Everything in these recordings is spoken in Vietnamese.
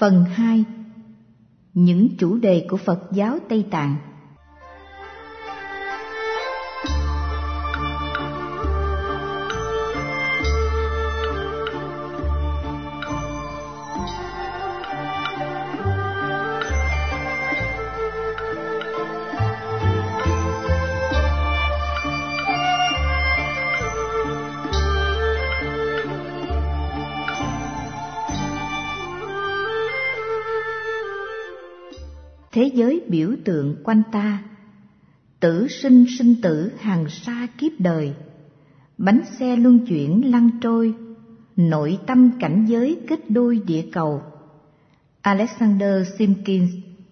Phần 2. Những chủ đề của Phật giáo Tây Tạng. Thế giới biểu tượng quanh ta, tử sinh sinh tử hàng sa kiếp đời, bánh xe luân chuyển lăn trôi, nội tâm cảnh giới kết đôi địa cầu. Alexander Simkins.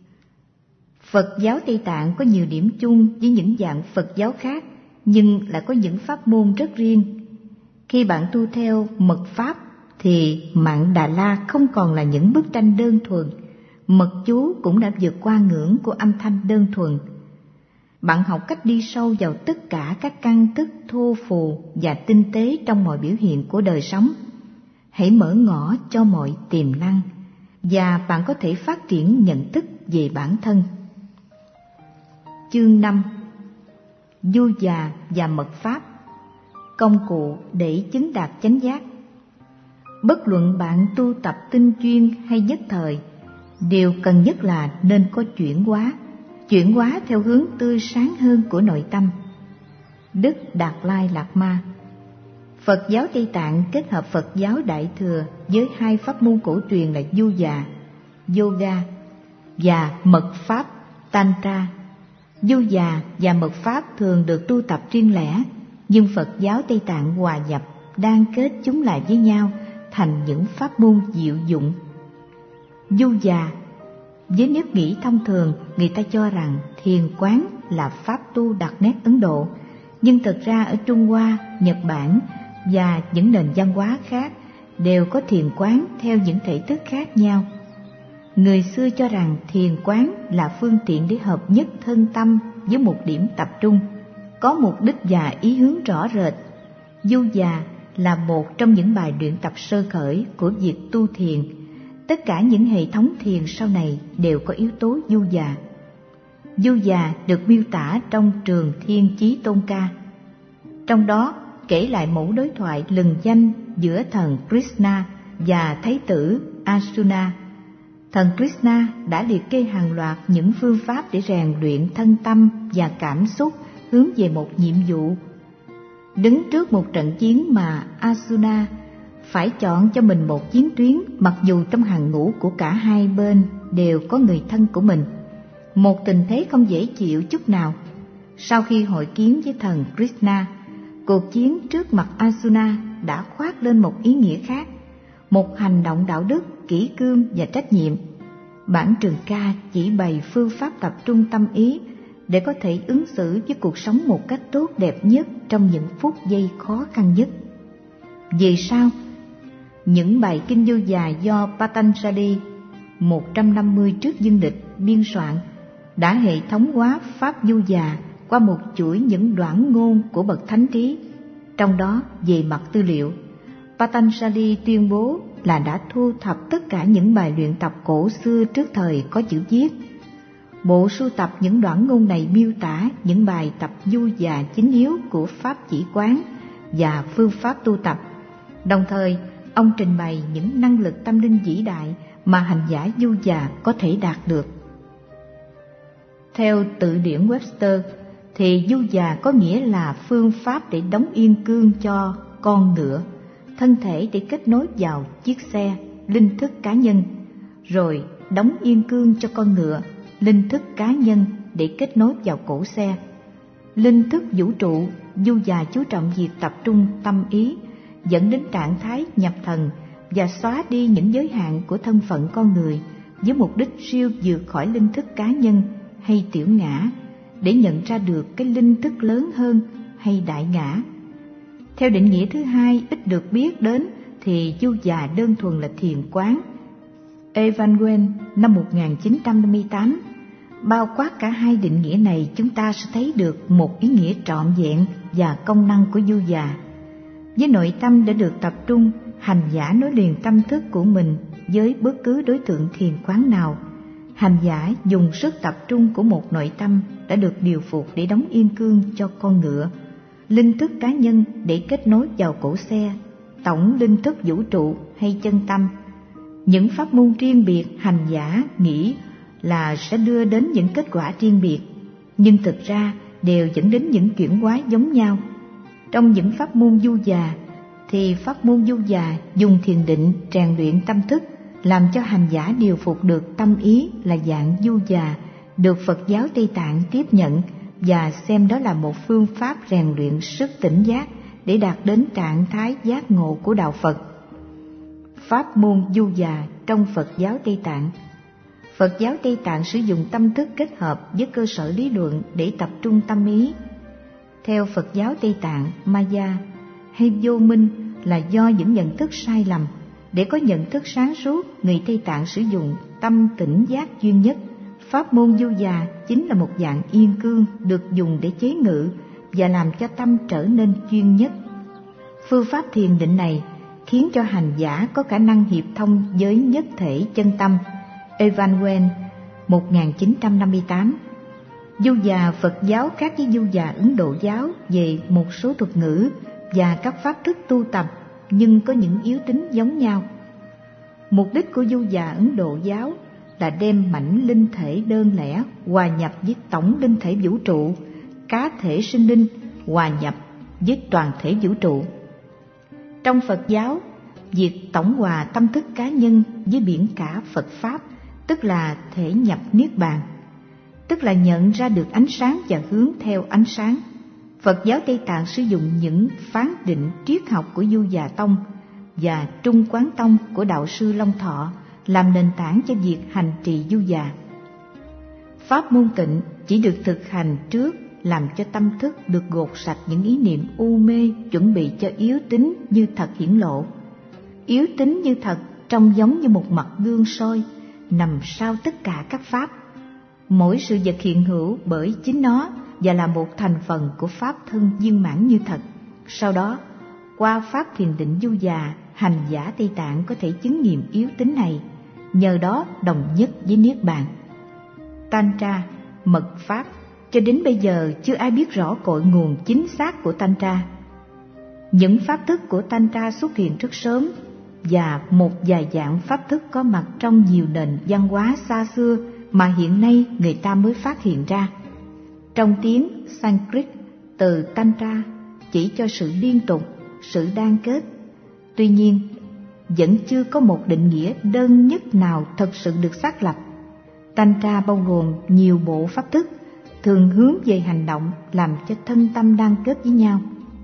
Phật giáo Tây Tạng có nhiều điểm chung với những dạng Phật giáo khác, nhưng lại có những pháp môn rất riêng. Khi bạn tu theo mật pháp thì mạng Đà La không còn là những bức tranh đơn thuần, mật chú cũng đã vượt qua ngưỡng của âm thanh đơn thuần. Bạn học cách đi sâu vào tất cả các căn thức thô phù và tinh tế trong mọi biểu hiện của đời sống. Hãy mở ngỏ cho mọi tiềm năng, và bạn có thể phát triển nhận thức về bản thân. Chương 5. Du già và mật pháp, công cụ để chứng đạt chánh giác. Bất luận bạn tu tập tinh chuyên hay nhất thời, điều cần nhất là nên có chuyển hóa theo hướng tươi sáng hơn của nội tâm. Đức Đạt Lai Lạt Ma. Phật giáo Tây Tạng kết hợp Phật giáo Đại Thừa với hai pháp môn cổ truyền là du già, yoga và mật pháp, tantra. Du già và mật pháp thường được tu tập riêng lẻ, nhưng Phật giáo Tây Tạng hòa nhập, đan kết chúng lại với nhau thành những pháp môn diệu dụng. Du già. Với nếp nghĩ thông thường, người ta cho rằng thiền quán là pháp tu đặc nét Ấn Độ, nhưng thực ra ở Trung Hoa, Nhật Bản và những nền văn hóa khác đều có thiền quán theo những thể thức khác nhau. Người xưa cho rằng thiền quán là phương tiện để hợp nhất thân tâm với một điểm tập trung, có mục đích và ý hướng rõ rệt. Du già là một trong những bài luyện tập sơ khởi của việc tu thiền. Tất cả những hệ thống thiền sau này đều có yếu tố du già. Du già được miêu tả trong Trường Thiên Chí Tôn Ca. Trong đó kể lại mẫu đối thoại lừng danh giữa thần Krishna và thái tử Arjuna. Thần Krishna đã liệt kê hàng loạt những phương pháp để rèn luyện thân tâm và cảm xúc hướng về một nhiệm vụ. Đứng trước một trận chiến mà Arjuna phải chọn cho mình một chiến tuyến, mặc dù trong hàng ngũ của cả hai bên đều có người thân của mình. Một tình thế không dễ chịu chút nào. Sau khi hội kiến với thần Krishna, cuộc chiến trước mặt Arjuna đã khoác lên một ý nghĩa khác, một hành động đạo đức, kỷ cương và trách nhiệm. Bản Trường Ca chỉ bày phương pháp tập trung tâm ý để có thể ứng xử với cuộc sống một cách tốt đẹp nhất trong những phút giây khó khăn nhất. Vì sao? Những bài kinh du già do Patanjali 150 trước dương lịch biên soạn đã hệ thống hóa pháp du già qua một chuỗi những đoạn ngôn của bậc thánh trí. Trong đó, về mặt tư liệu, Patanjali tuyên bố là đã thu thập tất cả những bài luyện tập cổ xưa trước thời có chữ viết. Bộ sưu tập những đoạn ngôn này miêu tả những bài tập du già chính yếu của pháp chỉ quán và phương pháp tu tập. Đồng thời, ông trình bày những năng lực tâm linh vĩ đại mà hành giả du già có thể đạt được. Theo từ điển Webster thì du già có nghĩa là phương pháp để đóng yên cương cho con ngựa, thân thể để kết nối vào chiếc xe, linh thức cá nhân, rồi đóng yên cương cho con ngựa, linh thức cá nhân để kết nối vào cổ xe. Linh thức vũ trụ, du già chú trọng việc tập trung tâm ý, dẫn đến trạng thái nhập thần và xóa đi những giới hạn của thân phận con người với mục đích siêu vượt khỏi linh thức cá nhân hay tiểu ngã để nhận ra được cái linh thức lớn hơn hay đại ngã. Theo định nghĩa thứ hai ít được biết đến thì du già đơn thuần là thiền quán. Evan Wen năm 1958 bao quát cả hai định nghĩa này, chúng ta sẽ thấy được một ý nghĩa trọn vẹn và công năng của du già. Với nội tâm đã được tập trung, hành giả nối liền tâm thức của mình với bất cứ đối tượng thiền quán nào. Hành giả dùng sức tập trung của một nội tâm đã được điều phục để đóng yên cương cho con ngựa, linh thức cá nhân để kết nối vào cổ xe, tổng linh thức vũ trụ hay chân tâm. Những pháp môn riêng biệt hành giả nghĩ là sẽ đưa đến những kết quả riêng biệt, nhưng thực ra đều dẫn đến những chuyển hóa giống nhau. Trong những pháp môn du già thì pháp môn du già dùng thiền định rèn luyện tâm thức, làm cho hành giả điều phục được tâm ý là dạng du già, được Phật giáo Tây Tạng tiếp nhận và xem đó là một phương pháp rèn luyện sức tỉnh giác để đạt đến trạng thái giác ngộ của đạo Phật. Pháp môn du già trong Phật giáo Tây Tạng. Phật giáo Tây Tạng sử dụng tâm thức kết hợp với cơ sở lý luận để tập trung tâm ý. Theo Phật giáo Tây Tạng, Maya hay vô minh là do những nhận thức sai lầm. Để có nhận thức sáng suốt, người Tây Tạng sử dụng tâm tỉnh giác duy nhất. Pháp môn du già chính là một dạng yên cương được dùng để chế ngự và làm cho tâm trở nên chuyên nhất. Phương pháp thiền định này khiến cho hành giả có khả năng hiệp thông với nhất thể chân tâm. Evan Wen, 1958. Du già Phật giáo khác với du già Ấn Độ giáo về một số thuật ngữ và các pháp thức tu tập, nhưng có những yếu tính giống nhau. Mục đích của du già Ấn Độ giáo là đem mảnh linh thể đơn lẻ hòa nhập với tổng linh thể vũ trụ, cá thể sinh linh hòa nhập với toàn thể vũ trụ. Trong Phật giáo, việc tổng hòa tâm thức cá nhân với biển cả Phật Pháp tức là thể nhập Niết Bàn, tức là nhận ra được ánh sáng và hướng theo ánh sáng. Phật giáo Tây Tạng sử dụng những phán định triết học của Du Già Tông và Trung Quán Tông của Đạo sư Long Thọ làm nền tảng cho việc hành trì du già. Pháp môn tịnh chỉ được thực hành trước làm cho tâm thức được gột sạch những ý niệm u mê, chuẩn bị cho yếu tính như thật hiển lộ. Yếu tính như thật trông giống như một mặt gương soi nằm sau tất cả các pháp. Mỗi sự vật hiện hữu bởi chính nó và là một thành phần của pháp thân viên mãn như thật. Sau đó, qua pháp thiền định du già, hành giả Tây Tạng có thể chứng nghiệm yếu tính này, nhờ đó đồng nhất với Niết Bàn. Tantra, mật pháp, cho đến bây giờ chưa ai biết rõ cội nguồn chính xác của Tantra. Những pháp thức của Tantra xuất hiện rất sớm và một vài dạng pháp thức có mặt trong nhiều nền văn hóa xa xưa mà hiện nay người ta mới phát hiện ra. Trong tiếng Sanskrit, từ Tantra chỉ cho sự liên tục, sự đan kết. Tuy nhiên, vẫn chưa có một định nghĩa đơn nhất nào thật sự được xác lập. Tantra bao gồm nhiều bộ pháp thức, thường hướng về hành động làm cho thân tâm đan kết với nhau.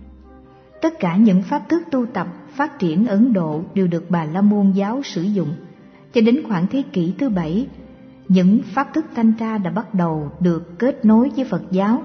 Tất cả những pháp thức tu tập phát triển Ấn Độ đều được Bà La Môn giáo sử dụng. Cho đến khoảng thế kỷ thứ 7, những pháp thức Tantra đã bắt đầu được kết nối với Phật giáo.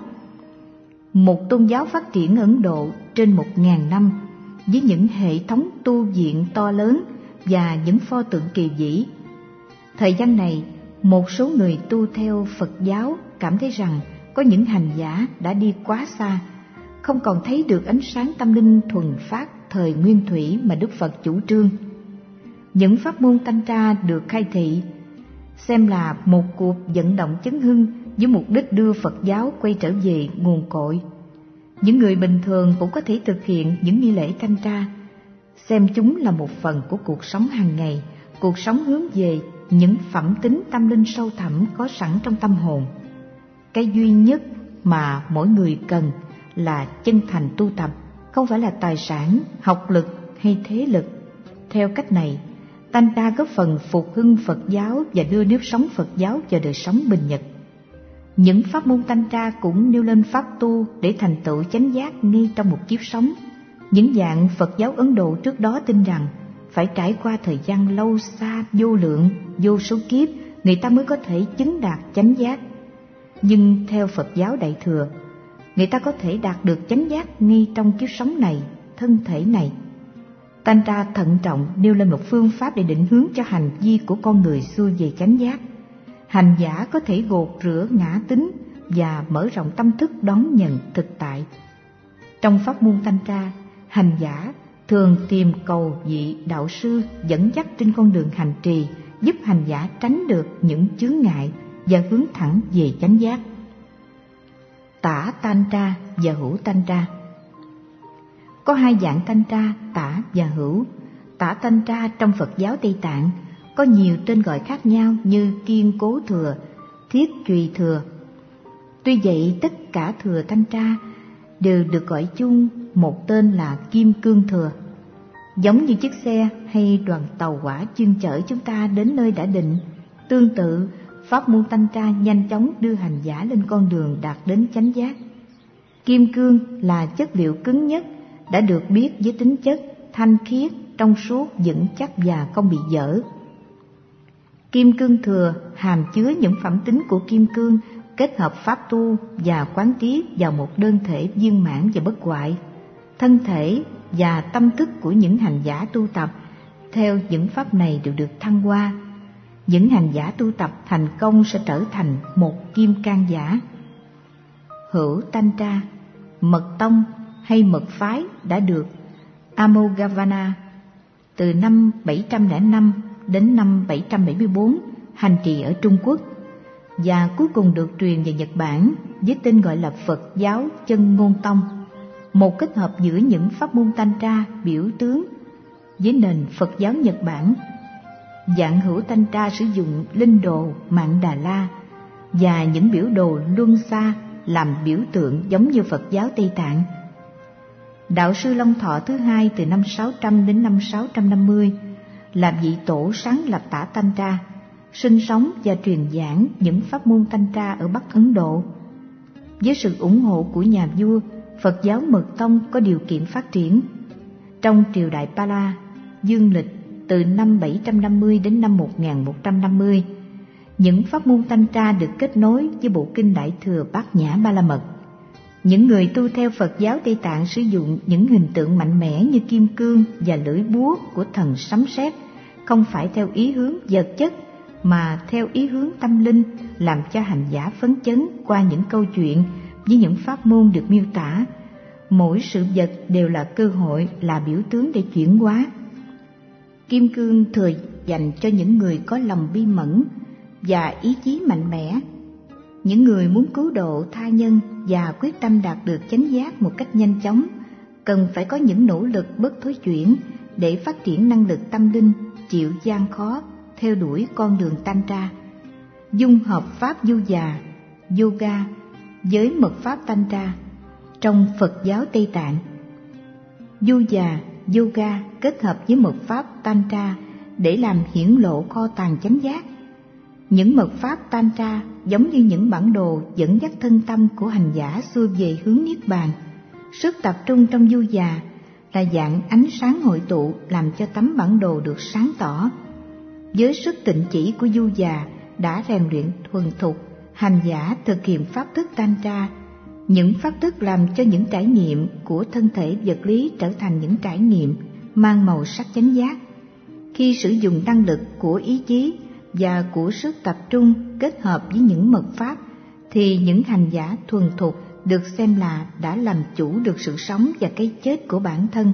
Một tôn giáo phát triển Ấn Độ trên 1000 năm với những hệ thống tu viện to lớn và những pho tượng kỳ vĩ. Thời gian này, một số người tu theo Phật giáo cảm thấy rằng có những hành giả đã đi quá xa, không còn thấy được ánh sáng tâm linh thuần phát thời Nguyên Thủy mà Đức Phật chủ trương. Những pháp môn Tantra được khai thị xem là một cuộc vận động chấn hưng với mục đích đưa Phật giáo quay trở về nguồn cội. Những người bình thường cũng có thể thực hiện những nghi lễ Tantra, xem chúng là một phần của cuộc sống hàng ngày, cuộc sống hướng về những phẩm tính tâm linh sâu thẳm có sẵn trong tâm hồn. Cái duy nhất mà mỗi người cần là chân thành tu tập, không phải là tài sản, học lực hay thế lực. Theo cách này, Tantra góp phần phục hưng Phật giáo và đưa nếp sống Phật giáo vào đời sống bình nhật. Những pháp môn Tantra cũng nêu lên pháp tu để thành tựu chánh giác ngay trong một kiếp sống. Những dạng Phật giáo Ấn Độ trước đó tin rằng phải trải qua thời gian lâu xa vô lượng, vô số kiếp, người ta mới có thể chứng đạt chánh giác. Nhưng theo Phật giáo Đại Thừa, người ta có thể đạt được chánh giác ngay trong kiếp sống này, thân thể này. Tantra thận trọng nêu lên một phương pháp để định hướng cho hành vi của con người xuôi về chánh giác. Hành giả có thể gột rửa ngã tính và mở rộng tâm thức đón nhận thực tại. Trong pháp môn Tantra, hành giả thường tìm cầu vị đạo sư dẫn dắt trên con đường hành trì, giúp hành giả tránh được những chướng ngại và hướng thẳng về chánh giác. Tả Tantra và hữu Tantra. Có hai dạng Tantra, tả và hữu. Tả Tantra trong Phật giáo Tây Tạng có nhiều tên gọi khác nhau như kiên cố thừa, thiết chùy thừa. Tuy vậy, tất cả thừa Tantra đều được gọi chung một tên là kim cương thừa. Giống như chiếc xe hay đoàn tàu hỏa chuyên chở chúng ta đến nơi đã định, tương tự pháp môn Tantra nhanh chóng đưa hành giả lên con đường đạt đến chánh giác. Kim cương là chất liệu cứng nhất, đã được biết với tính chất thanh khiết, trong suốt, vững chắc và không bị dở. Kim cương thừa hàm chứa những phẩm tính của kim cương, kết hợp pháp tu và quán tiếp vào một đơn thể viên mãn và bất hoại. Thân thể và tâm thức của những hành giả tu tập theo những pháp này đều được thăng hoa. Những hành giả tu tập thành công sẽ trở thành một kim cang giả. Hữu Tantra, mật tông hay mật phái đã được Amoghavana từ năm 705 đến năm 774 hành trì ở Trung Quốc, và cuối cùng được truyền về Nhật Bản với tên gọi là Phật giáo Chân Ngôn Tông, một kết hợp giữa những pháp môn Tantra biểu tướng với nền Phật giáo Nhật Bản. Dạng hữu Tantra sử dụng linh đồ Mạn Đà La và những biểu đồ luân xa làm biểu tượng giống như Phật giáo Tây Tạng. Đạo sư Long Thọ thứ hai từ năm 600 đến năm 650 là vị tổ sáng lập Tả Tantra, sinh sống và truyền giảng những pháp môn Tantra ở Bắc Ấn Độ. Với sự ủng hộ của nhà vua, Phật giáo Mật Tông có điều kiện phát triển. Trong triều đại Pala, dương lịch từ năm 750 đến năm 1150, những pháp môn Tantra được kết nối với bộ kinh Đại Thừa Bát Nhã Ba La Mật. Những người tu theo Phật giáo Tây Tạng sử dụng những hình tượng mạnh mẽ như kim cương và lưỡi búa của thần sấm sét, không phải theo ý hướng vật chất mà theo ý hướng tâm linh, làm cho hành giả phấn chấn qua những câu chuyện với những pháp môn được miêu tả. Mỗi sự vật đều là cơ hội, là biểu tướng để chuyển hóa. Kim cương thừa dành cho những người có lòng bi mẫn và ý chí mạnh mẽ, những người muốn cứu độ tha nhân và quyết tâm đạt được chánh giác một cách nhanh chóng, cần phải có những nỗ lực bất thối chuyển để phát triển năng lực tâm linh, chịu gian khó, theo đuổi con đường Tantra. Dung hợp pháp du già, yoga với mật pháp Tantra trong Phật giáo Tây Tạng. Du già, yoga kết hợp với mật pháp Tantra để làm hiển lộ kho tàng chánh giác. Những mật pháp Tantra giống như những bản đồ dẫn dắt thân tâm của hành giả xuôi về hướng Niết Bàn. Sức tập trung trong du già là dạng ánh sáng hội tụ làm cho tấm bản đồ được sáng tỏ. Với sức tịnh chỉ của du già đã rèn luyện thuần thục, hành giả thực hiện pháp thức Tantra. Những pháp thức làm cho những trải nghiệm của thân thể vật lý trở thành những trải nghiệm mang màu sắc chánh giác. Khi sử dụng năng lực của ý chí và của sức tập trung kết hợp với những mật pháp, thì những hành giả thuần thục được xem là đã làm chủ được sự sống và cái chết của bản thân.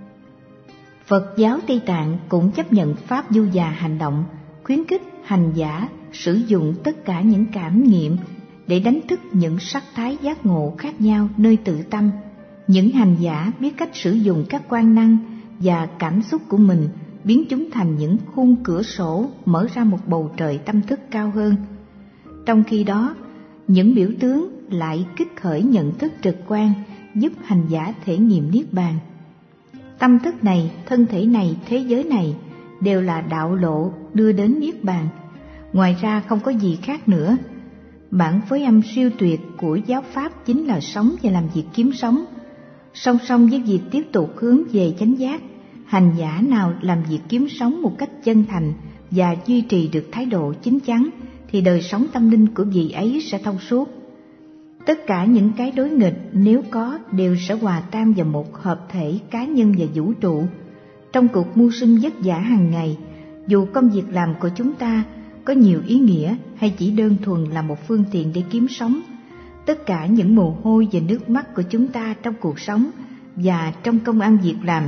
Phật giáo Tây Tạng cũng chấp nhận pháp du già hành động, khuyến khích hành giả sử dụng tất cả những cảm nghiệm để đánh thức những sắc thái giác ngộ khác nhau nơi tự tâm. Những hành giả biết cách sử dụng các quan năng và cảm xúc của mình, biến chúng thành những khung cửa sổ mở ra một bầu trời tâm thức cao hơn. Trong khi đó, những biểu tướng lại kích khởi nhận thức trực quan, giúp hành giả thể nghiệm Niết Bàn. Tâm thức này, thân thể này, thế giới này đều là đạo lộ đưa đến Niết Bàn. Ngoài ra không có gì khác nữa. Bản phối âm siêu tuyệt của giáo pháp chính là sống và làm việc kiếm sống. Song song với việc tiếp tục hướng về chánh giác, hành giả nào làm việc kiếm sống một cách chân thành và duy trì được thái độ chín chắn, thì đời sống tâm linh của vị ấy sẽ thông suốt. Tất cả những cái đối nghịch nếu có đều sẽ hòa tan vào một hợp thể cá nhân và vũ trụ. Trong cuộc mưu sinh vất vả hàng ngày, dù công việc làm của chúng ta có nhiều ý nghĩa hay chỉ đơn thuần là một phương tiện để kiếm sống, tất cả những mồ hôi và nước mắt của chúng ta trong cuộc sống và trong công ăn việc làm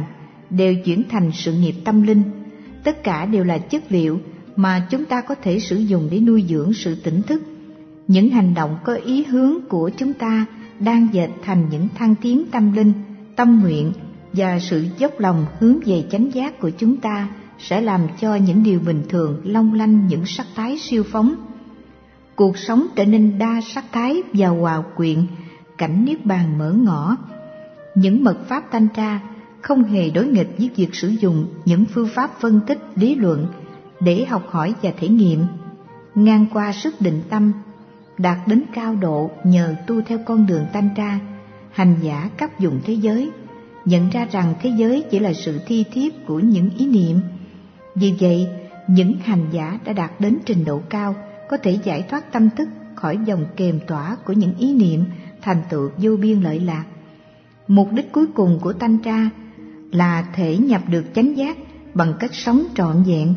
đều chuyển thành sự nghiệp tâm linh. Tất cả đều là chất liệu mà chúng ta có thể sử dụng để nuôi dưỡng sự tỉnh thức. Những hành động có ý hướng của chúng ta đang dệt thành những thăng tiến tâm linh, tâm nguyện, và sự dốc lòng hướng về chánh giác của chúng ta sẽ làm cho những điều bình thường long lanh những sắc thái siêu phóng. Cuộc sống trở nên đa sắc thái và hòa quyện, cảnh niết bàn mở ngỏ. Những mật pháp Tantra không hề đối nghịch với việc sử dụng những phương pháp phân tích lý luận để học hỏi và thể nghiệm. Ngang qua sức định tâm, đạt đến cao độ nhờ tu theo con đường Tantra, hành giả cấp dụng thế giới nhận ra rằng thế giới chỉ là sự thi thiếp của những ý niệm. Vì vậy, những hành giả đã đạt đến trình độ cao có thể giải thoát tâm thức khỏi vòng kềm tỏa của những ý niệm, thành tựu vô biên lợi lạc. Mục đích cuối cùng của Tantra là thể nhập được chánh giác bằng cách sống trọn vẹn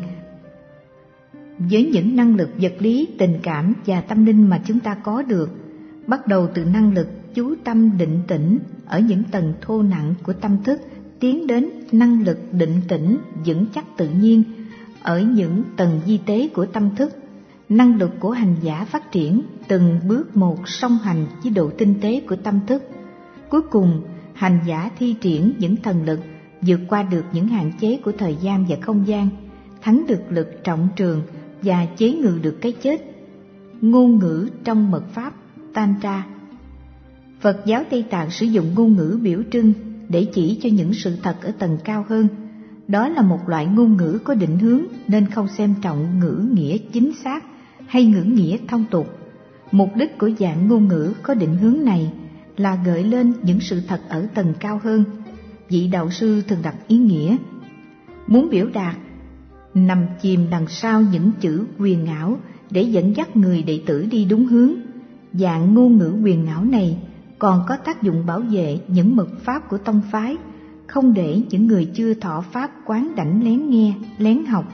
với những năng lực vật lý, tình cảm và tâm linh mà chúng ta có được, bắt đầu từ năng lực chú tâm định tĩnh ở những tầng thô nặng của tâm thức, tiến đến năng lực định tĩnh vững chắc tự nhiên ở những tầng vi tế của tâm thức. Năng lực của hành giả phát triển từng bước một song hành với độ tinh tế của tâm thức. Cuối cùng, hành giả thi triển những thần lực vượt qua được những hạn chế của thời gian và không gian, thắng được lực trọng trường và chế ngự được cái chết. Ngôn ngữ trong mật pháp Tantra. Phật giáo Tây Tạng sử dụng ngôn ngữ biểu trưng để chỉ cho những sự thật ở tầng cao hơn. Đó là một loại ngôn ngữ có định hướng nên không xem trọng ngữ nghĩa chính xác hay ngữ nghĩa thông tục. Mục đích của dạng ngôn ngữ có định hướng này là gợi lên những sự thật ở tầng cao hơn. Vị đạo sư thường đặt ý nghĩa muốn biểu đạt nằm chìm đằng sau những chữ huyền ảo để dẫn dắt người đệ tử đi đúng hướng. Dạng ngôn ngữ huyền ảo này còn có tác dụng bảo vệ những mật pháp của tông phái, không để những người chưa thọ pháp quán đảnh lén nghe, lén học.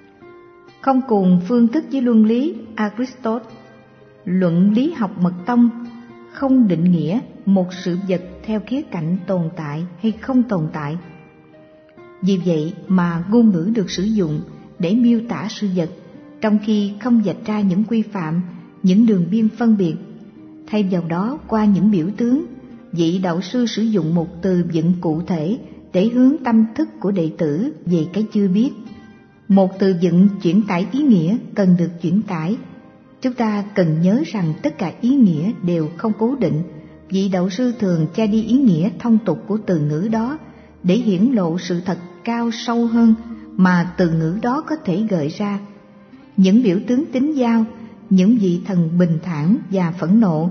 Không cùng phương thức với luân lý Aristotle, luận lý học mật tông không định nghĩa một sự vật theo khía cạnh tồn tại hay không tồn tại. Vì vậy mà ngôn ngữ được sử dụng để miêu tả sự vật, trong khi không vạch ra những quy phạm, những đường biên phân biệt. Thay vào đó, qua những biểu tướng, vị đạo sư sử dụng một từ vựng cụ thể để hướng tâm thức của đệ tử về cái chưa biết. Một từ vựng chuyển tải ý nghĩa cần được chuyển tải. Chúng ta cần nhớ rằng tất cả ý nghĩa đều không cố định. Vị đạo sư thường che đi ý nghĩa thông tục của từ ngữ đó để hiển lộ sự thật cao sâu hơn mà từ ngữ đó có thể gợi ra. Những biểu tướng tính giao, những vị thần bình thản và phẫn nộ,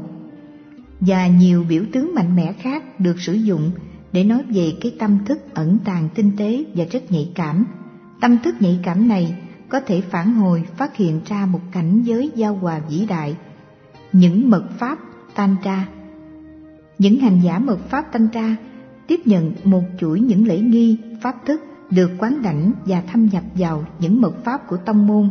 và nhiều biểu tướng mạnh mẽ khác được sử dụng để nói về cái tâm thức ẩn tàng tinh tế và rất nhạy cảm. Tâm thức nhạy cảm này có thể phản hồi phát hiện ra một cảnh giới giao hòa vĩ đại. Những mật pháp Tantra. Những hành giả mật pháp Tantra tiếp nhận một chuỗi những lễ nghi, pháp thức được quán đảnh và thâm nhập vào những mật pháp của tông môn.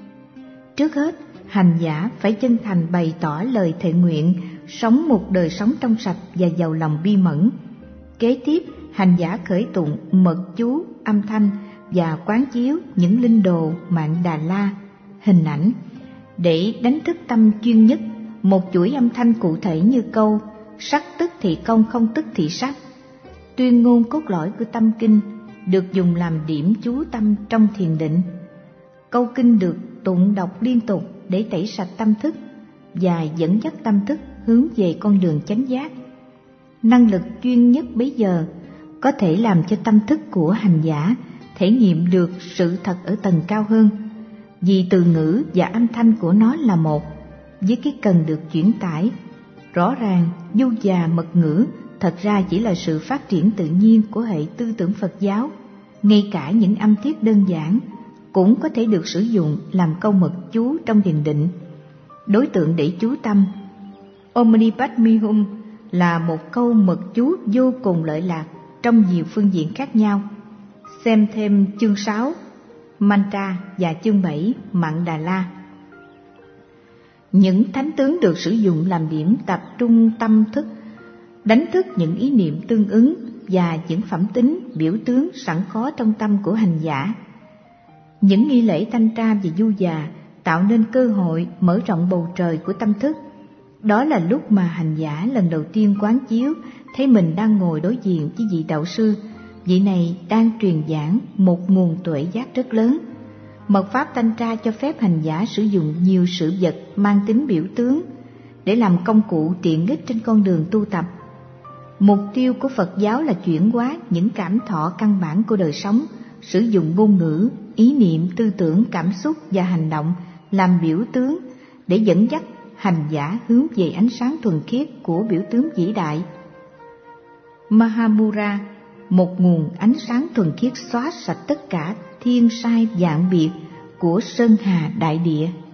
Trước hết, hành giả phải chân thành bày tỏ lời thệ nguyện, sống một đời sống trong sạch và giàu lòng bi mẫn. Kế tiếp, hành giả khởi tụng mật chú, âm thanh và quán chiếu những linh đồ Mạn Đà La, hình ảnh, để đánh thức tâm chuyên nhất. Một chuỗi âm thanh cụ thể như câu sắc tức thị công, không tức thị sắc, tuyên ngôn cốt lõi của tâm kinh, được dùng làm điểm chú tâm trong thiền định. Câu kinh được tụng đọc liên tục để tẩy sạch tâm thức và dẫn dắt tâm thức hướng về con đường chánh giác. Năng lực chuyên nhất bấy giờ có thể làm cho tâm thức của hành giả thể nghiệm được sự thật ở tầng cao hơn, vì từ ngữ và âm thanh của nó là một với cái cần được chuyển tải. Rõ ràng, du già mật ngữ thật ra chỉ là sự phát triển tự nhiên của hệ tư tưởng Phật giáo. Ngay cả những âm tiết đơn giản cũng có thể được sử dụng làm câu mật chú trong thiền định. Đối tượng để chú tâm Om Mani Padme Hum là một câu mật chú vô cùng lợi lạc trong nhiều phương diện khác nhau. Xem thêm chương 6 Mantra và chương 7 Mạn Đà La. Những thánh tướng được sử dụng làm điểm tập trung tâm thức, đánh thức những ý niệm tương ứng và những phẩm tính, biểu tướng sẵn có trong tâm của hành giả. Những nghi lễ thanh tra và du già tạo nên cơ hội mở rộng bầu trời của tâm thức. Đó là lúc mà hành giả lần đầu tiên quán chiếu thấy mình đang ngồi đối diện với vị đạo sư. Vị này đang truyền giảng một nguồn tuệ giác rất lớn. Mật pháp thanh tra cho phép hành giả sử dụng nhiều sự vật mang tính biểu tướng để làm công cụ tiện ích trên con đường tu tập. Mục tiêu của Phật giáo là chuyển hóa những cảm thọ căn bản của đời sống, sử dụng ngôn ngữ, ý niệm, tư tưởng, cảm xúc và hành động làm biểu tướng để dẫn dắt hành giả hướng về ánh sáng thuần khiết của biểu tướng vĩ đại. Mahamura, một nguồn ánh sáng thuần khiết xóa sạch tất cả thiên sai vạn biệt của sơn hà đại địa.